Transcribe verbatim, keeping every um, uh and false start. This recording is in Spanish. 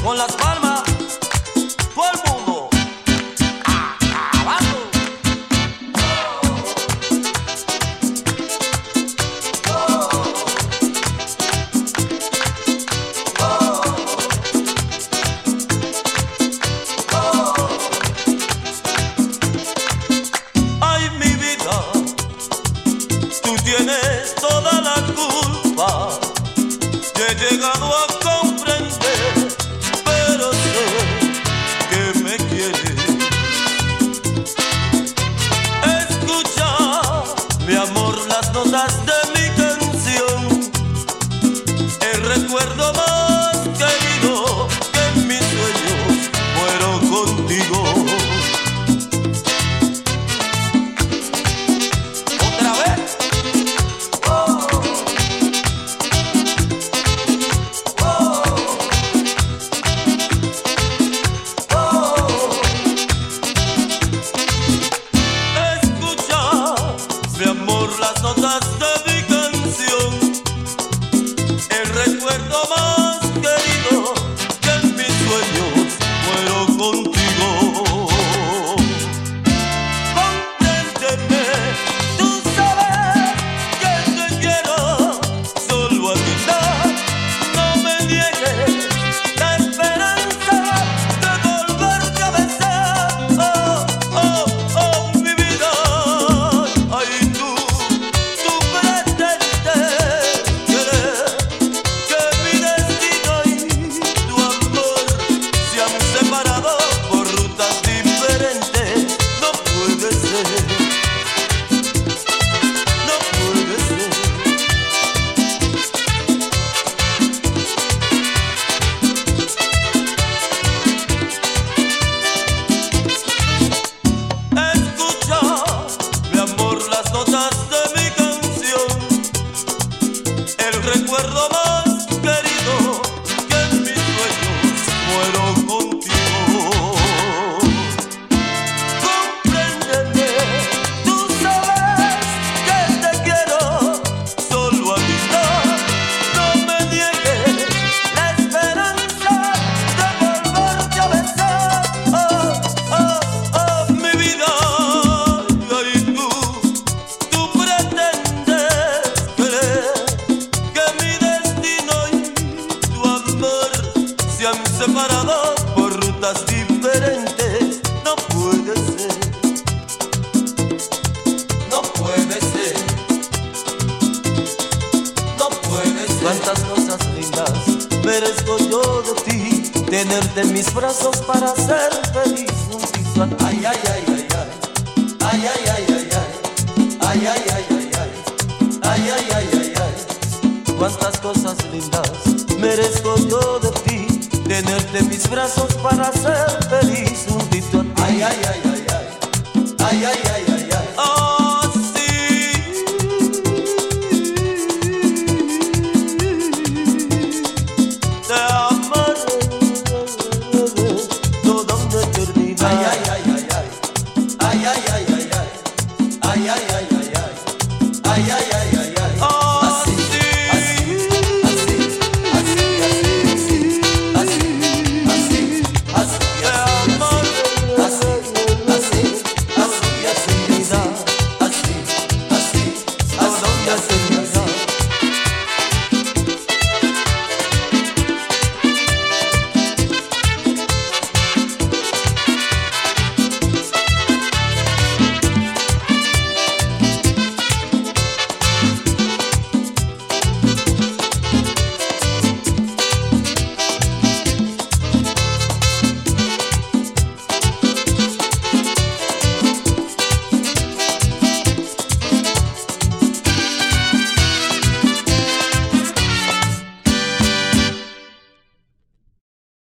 con las palmas, todo el mundo acabando. Ay, mi vida, tú tienes toda la culpa. Yo he llegado a comprender, pero sé que me quieres. Escucha, mi amor, las notas de mi canción, el recuerdo más querido que en mis sueños muero contigo. Otra vez. Mi amor, las notas de mi canción, el recuerdo más querido que en mis sueños muero contigo. Compréndeme, tú sabes que te quiero, solo a ti está. No me niegues la esperanza de volverte a besar. Oh, oh, oh, mi vida. Ay, tú, tú pretendes querer que mi destino y tu amor se han separado por rutas diferentes. No puede ser, no puede ser. Escucha, mi amor, las notas de mi canción, el recuerdo más querido que en mis sueños muero contigo. Compréndeme, tú sabes que te quiero, solo a ti está. No me niegues la esperanza de volverte a besar. Oh, oh, oh, mi vida. Ay, tú, tú pretendes querer que mi destino y tu amor se han separado por rutas diferentes. No puede ser, no puede ser, no puede ser. Cuántas cosas lindas merezco yo de ti, tenerte en mis brazos para ser feliz juntito a ti. Ay, ay, ay, ay, ay, ay, ay, ay, ay, ay, ay, ay, ay, ay, ay, ay, ay, ay, ay. Cuántas cosas lindas merezco yo de ti, tenerte en mis brazos para ser feliz juntito a ti. Ay, ay, ay, ay, ay, ay, ay, ay.